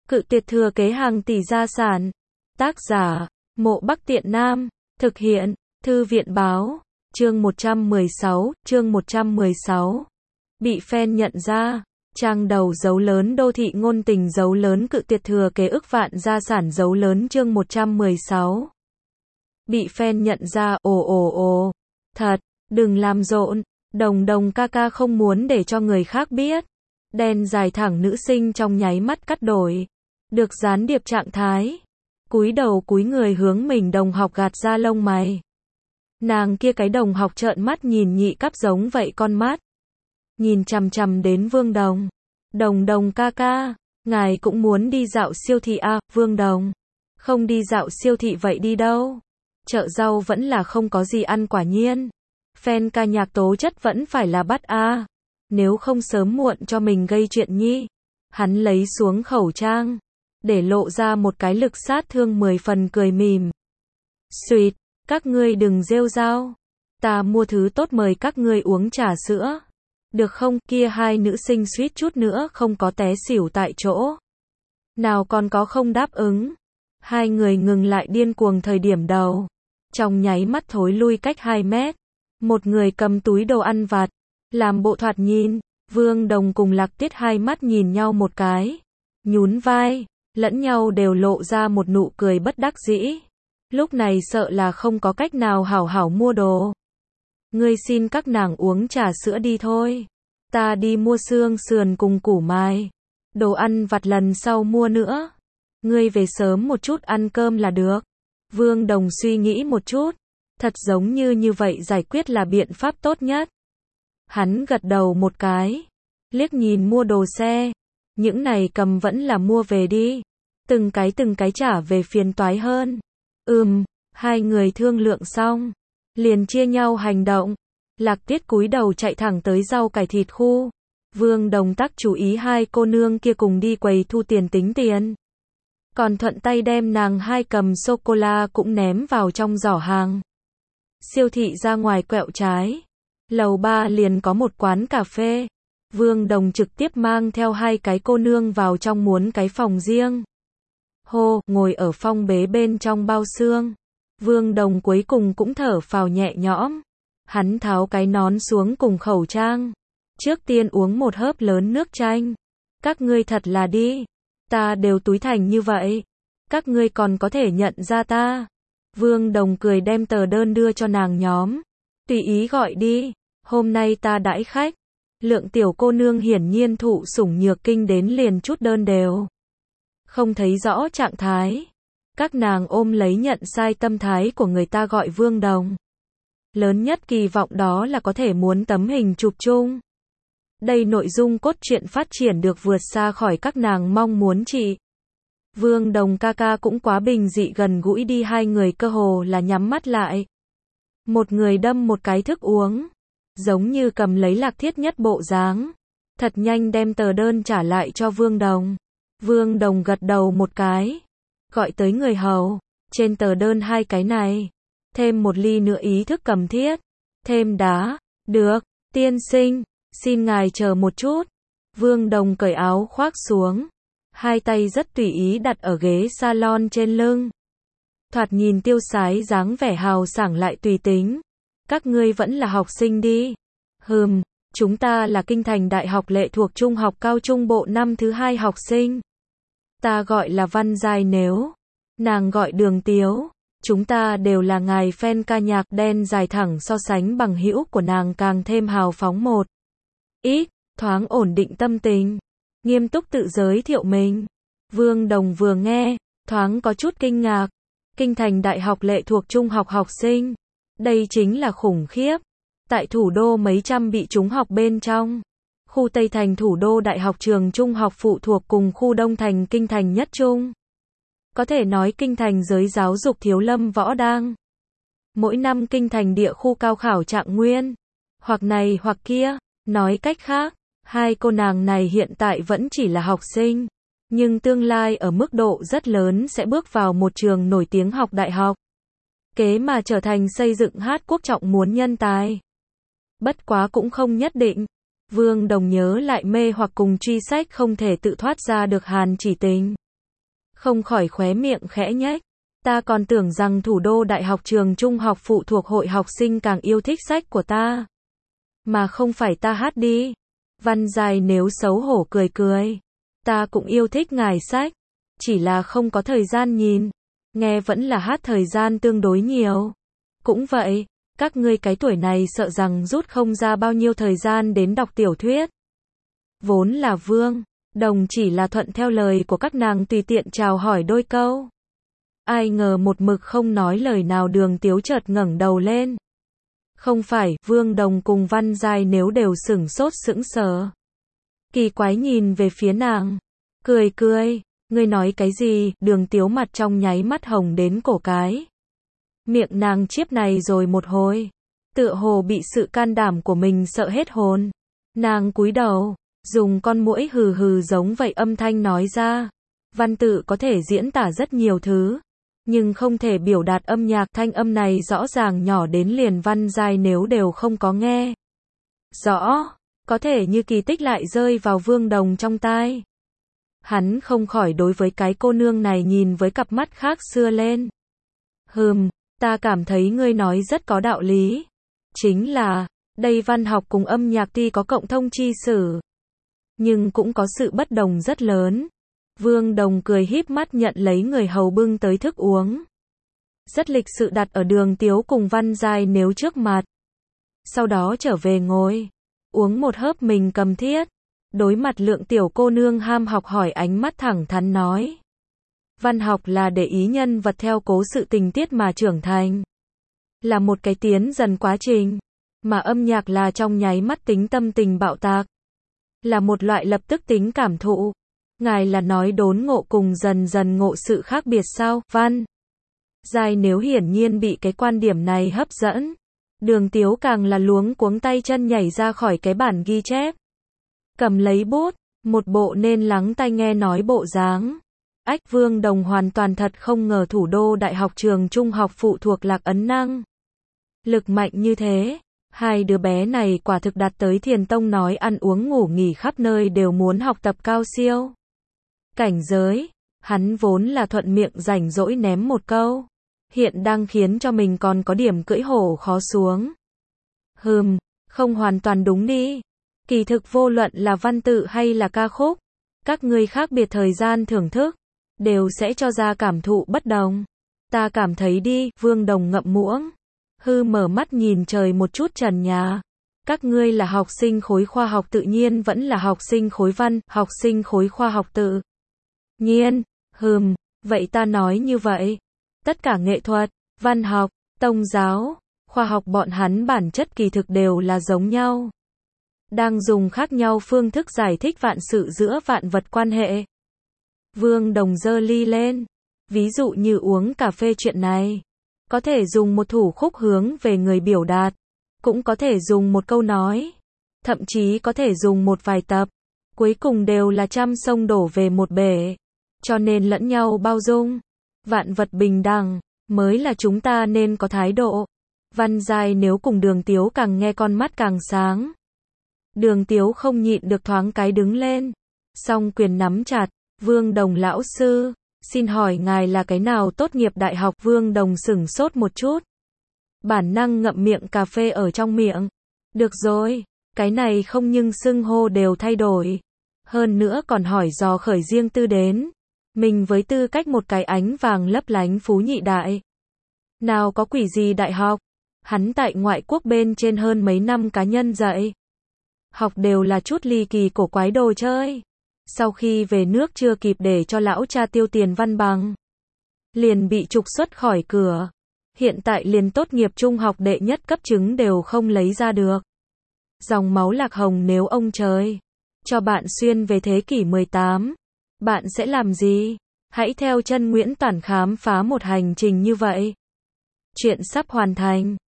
Cự tuyệt thừa kế hàng tỷ gia sản. Tác giả, Mộ Bắc Tiện Nam. Thực hiện, Thư viện báo. Chương 116. Bị fan nhận ra. Trang đầu dấu lớn đô thị ngôn tình dấu lớn cự tuyệt thừa kế ức vạn gia sản dấu lớn chương 116. Bị fan nhận ra, ồ. Thật, đừng làm rộn. Đồng ca ca không muốn để cho người khác biết. Đen dài thẳng nữ sinh trong nháy mắt cắt đổi. Được gián điệp trạng thái. Cúi đầu cúi người hướng mình đồng học gạt ra lông mày. Nàng kia cái đồng học trợn mắt nhìn nhị cắp giống vậy con mắt. Nhìn chằm chằm đến Vương Đồng. Đồng ca ca, ngài cũng muốn đi dạo siêu thị à, Vương Đồng. Không đi dạo siêu thị vậy đi đâu? Chợ rau vẫn là không có gì ăn quả nhiên. Fan ca nhạc tố chất vẫn phải là bắt a. Nếu không sớm muộn cho mình gây chuyện nhi. Hắn lấy xuống khẩu trang, để lộ ra một cái lực sát thương 10 phần cười mỉm. Xuyệt, các ngươi đừng rêu rao. Ta mua thứ tốt mời các ngươi uống trà sữa. Được không? Kia hai nữ sinh suýt chút nữa không có té xỉu tại chỗ. Nào còn có không đáp ứng. Hai người ngừng lại điên cuồng thời điểm đầu. Trong nháy mắt thối lui cách 2 mét. Một người cầm túi đồ ăn vặt. Làm bộ thoạt nhìn. Vương Đồng cùng Lạc Tiết hai mắt nhìn nhau một cái. Nhún vai. Lẫn nhau đều lộ ra một nụ cười bất đắc dĩ. Lúc này sợ là không có cách nào hảo hảo mua đồ. Ngươi xin các nàng uống trà sữa đi thôi. Ta đi mua xương sườn cùng củ mai. Đồ ăn vặt lần sau mua nữa. Ngươi về sớm một chút ăn cơm là được. Vương Đồng suy nghĩ một chút. Thật giống như vậy giải quyết là biện pháp tốt nhất. Hắn gật đầu một cái. Liếc nhìn mua đồ xe. Những này cầm vẫn là mua về đi. Từng cái trả về phiền toái hơn. Hai người thương lượng xong. Liền chia nhau hành động. Lạc Tiết cúi đầu chạy thẳng tới rau cải thịt khu. Vương Đồng tắc chú ý hai cô nương kia cùng đi quầy thu tiền tính tiền. Còn thuận tay đem nàng hai cầm sô-cô-la cũng ném vào trong giỏ hàng. Siêu thị ra ngoài quẹo trái. Lầu 3 liền có một quán cà phê. Vương Đồng trực tiếp mang theo hai cái cô nương vào trong muốn cái phòng riêng. Hô, ngồi ở phong bế bên trong bao xương. Vương Đồng cuối cùng cũng thở phào nhẹ nhõm. Hắn tháo cái nón xuống cùng khẩu trang. Trước tiên uống một hớp lớn nước chanh. Các ngươi thật là đi. Ta đều túi thành như vậy. Các ngươi còn có thể nhận ra ta. Vương Đồng cười đem tờ đơn đưa cho nàng nhóm. Tùy ý gọi đi. Hôm nay ta đãi khách. Lượng tiểu cô nương hiển nhiên thụ sủng nhược kinh đến liền chút đơn đều. Không thấy rõ trạng thái. Các nàng ôm lấy nhận sai tâm thái của người ta gọi Vương Đồng. Lớn nhất kỳ vọng đó là có thể muốn tấm hình chụp chung. Đây nội dung cốt truyện phát triển được vượt xa khỏi các nàng mong muốn chị. Vương Đồng ca ca cũng quá bình dị gần gũi đi hai người cơ hồ là nhắm mắt lại. Một người đâm một cái thức uống. Giống như cầm lấy Lạc Thiết nhất bộ dáng. Thật nhanh đem tờ đơn trả lại cho Vương Đồng. Vương Đồng gật đầu một cái. Gọi tới người hầu. Trên tờ đơn hai cái này. Thêm một ly nữa ý thức cầm thiết. Thêm đá. Được, tiên sinh. Xin ngài chờ một chút. Vương Đồng cởi áo khoác xuống. Hai tay rất tùy ý đặt ở ghế salon trên lưng. Thoạt nhìn tiêu sái dáng vẻ hào sảng lại tùy tính. Các ngươi vẫn là học sinh đi. Chúng ta là Kinh Thành Đại học Lệ thuộc Trung học Cao Trung Bộ năm thứ 2 học sinh. Ta gọi là Văn Giai nếu. Nàng gọi Đường Tiếu. Chúng ta đều là ngài fan ca nhạc. Đen dài thẳng so sánh bằng hữu của nàng càng thêm hào phóng một ít, thoáng ổn định tâm tình. Nghiêm túc tự giới thiệu mình. Vương Đồng vừa nghe, thoáng có chút kinh ngạc. Kinh Thành Đại học Lệ thuộc Trung học học sinh. Đây chính là khủng khiếp. Tại thủ đô mấy trăm bị trúng học bên trong. Khu Tây Thành thủ đô đại học trường trung học phụ thuộc cùng khu Đông Thành Kinh Thành nhất trung. Có thể nói Kinh Thành giới giáo dục thiếu lâm võ đang. Mỗi năm Kinh Thành địa khu cao khảo trạng nguyên. Hoặc này hoặc kia. Nói cách khác, hai cô nàng này hiện tại vẫn chỉ là học sinh. Nhưng tương lai ở mức độ rất lớn sẽ bước vào một trường nổi tiếng học đại học. Kế mà trở thành xây dựng hát quốc trọng muốn nhân tài. Bất quá cũng không nhất định. Vương Đồng nhớ lại mê hoặc cùng truy sách không thể tự thoát ra được Hàn Chỉ Tình. Không khỏi khóe miệng khẽ nhếch. Ta còn tưởng rằng thủ đô đại học trường trung học phụ thuộc hội học sinh càng yêu thích sách của ta. Mà không phải ta hát đi. Văn Giai nếu xấu hổ cười cười. Ta cũng yêu thích ngài sách. Chỉ là không có thời gian nhìn. Nghe vẫn là hát thời gian tương đối nhiều. Cũng vậy, các ngươi cái tuổi này sợ rằng rút không ra bao nhiêu thời gian đến đọc tiểu thuyết. Vốn là Vương Đồng chỉ là thuận theo lời của các nàng tùy tiện chào hỏi đôi câu. Ai ngờ một mực không nói lời nào Đường Tiếu chợt ngẩng đầu lên. Không phải, Vương Đồng cùng Văn Giai nếu đều sửng sốt sững sờ. Kỳ quái nhìn về phía nàng. Cười cười, ngươi nói cái gì? Đường Tiếu mặt trong nháy mắt hồng đến cổ cái. Miệng nàng chiếp này rồi một hồi. Tựa hồ bị sự can đảm của mình sợ hết hồn. Nàng cúi đầu, dùng con muỗi hừ hừ giống vậy âm thanh nói ra. Văn tự có thể diễn tả rất nhiều thứ. Nhưng không thể biểu đạt âm nhạc. Thanh âm này rõ ràng nhỏ đến liền Văn Giai nếu đều không có nghe rõ. Có thể như kỳ tích lại rơi vào Vương Đồng trong tai. Hắn không khỏi đối với cái cô nương này nhìn với cặp mắt khác xưa lên. Ta cảm thấy ngươi nói rất có đạo lý. Chính là, đây văn học cùng âm nhạc tuy có cộng thông chi sử. Nhưng cũng có sự bất đồng rất lớn. Vương Đồng cười híp mắt nhận lấy người hầu bưng tới thức uống. Rất lịch sự đặt ở Đường Tiếu cùng Văn Giai nếu trước mặt. Sau đó trở về ngồi. Uống một hớp mình cầm thiết. Đối mặt Lượng tiểu cô nương ham học hỏi ánh mắt thẳng thắn nói. Văn học là để ý nhân vật theo cố sự tình tiết mà trưởng thành. Là một cái tiến dần quá trình. Mà âm nhạc là trong nháy mắt tính tâm tình bạo tạc. Là một loại lập tức tính cảm thụ. Ngài là nói đốn ngộ cùng dần dần ngộ sự khác biệt sao? Văn Giai nếu hiển nhiên bị cái quan điểm này hấp dẫn. Đường Tiếu càng là luống cuống tay chân nhảy ra khỏi cái bản ghi chép. Cầm lấy bút, một bộ nên lắng tai nghe nói bộ dáng. Vương Đồng hoàn toàn thật không ngờ thủ đô đại học trường trung học phụ thuộc Lạc Ấn năng. Lực mạnh như thế, hai đứa bé này quả thực đạt tới Thiền Tông nói ăn uống ngủ nghỉ khắp nơi đều muốn học tập cao siêu. Cảnh giới, hắn vốn là thuận miệng rảnh rỗi ném một câu. Hiện đang khiến cho mình còn có điểm cưỡi hổ khó xuống. Không hoàn toàn đúng đi. Kỳ thực vô luận là văn tự hay là ca khúc, các ngươi khác biệt thời gian thưởng thức, đều sẽ cho ra cảm thụ bất đồng. Ta cảm thấy đi, Vương Đồng ngậm muỗng. Mở mắt nhìn trời một chút trần nhà. Các ngươi là học sinh khối khoa học tự nhiên vẫn là học sinh khối văn, học sinh khối khoa học tự nhiên. Vậy ta nói như vậy. Tất cả nghệ thuật, văn học, tôn giáo, khoa học bọn hắn bản chất kỳ thực đều là giống nhau. Đang dùng khác nhau phương thức giải thích vạn sự giữa vạn vật quan hệ. Vương Đồng giơ ly lên. Ví dụ như uống cà phê chuyện này. Có thể dùng một thủ khúc hướng về người biểu đạt. Cũng có thể dùng một câu nói. Thậm chí có thể dùng một vài tập. Cuối cùng đều là trăm sông đổ về một bể. Cho nên lẫn nhau bao dung. Vạn vật bình đẳng. Mới là chúng ta nên có thái độ. Văn Giai nếu cùng Đường Tiếu càng nghe con mắt càng sáng. Đường Tiếu không nhịn được thoáng cái đứng lên. Song quyền nắm chặt. Vương Đồng lão sư, xin hỏi ngài là cái nào tốt nghiệp đại học? Vương Đồng sửng sốt một chút. Bản năng ngậm miệng cà phê ở trong miệng. Được rồi, cái này không nhưng xưng hô đều thay đổi. Hơn nữa còn hỏi dò khởi riêng tư đến. Mình với tư cách một cái ánh vàng lấp lánh phú nhị đại. Nào có quỷ gì đại học. Hắn tại ngoại quốc bên trên hơn mấy năm cá nhân dạy. Học đều là chút ly kỳ cổ quái đồ chơi. Sau khi về nước chưa kịp để cho lão cha tiêu tiền văn bằng. Liền bị trục xuất khỏi cửa. Hiện tại liền tốt nghiệp trung học đệ nhất cấp chứng đều không lấy ra được. Dòng máu Lạc Hồng nếu ông trời cho bạn xuyên về thế kỷ 18. Bạn sẽ làm gì? Hãy theo chân Nguyễn Toản khám phá một hành trình như vậy. Chuyện sắp hoàn thành.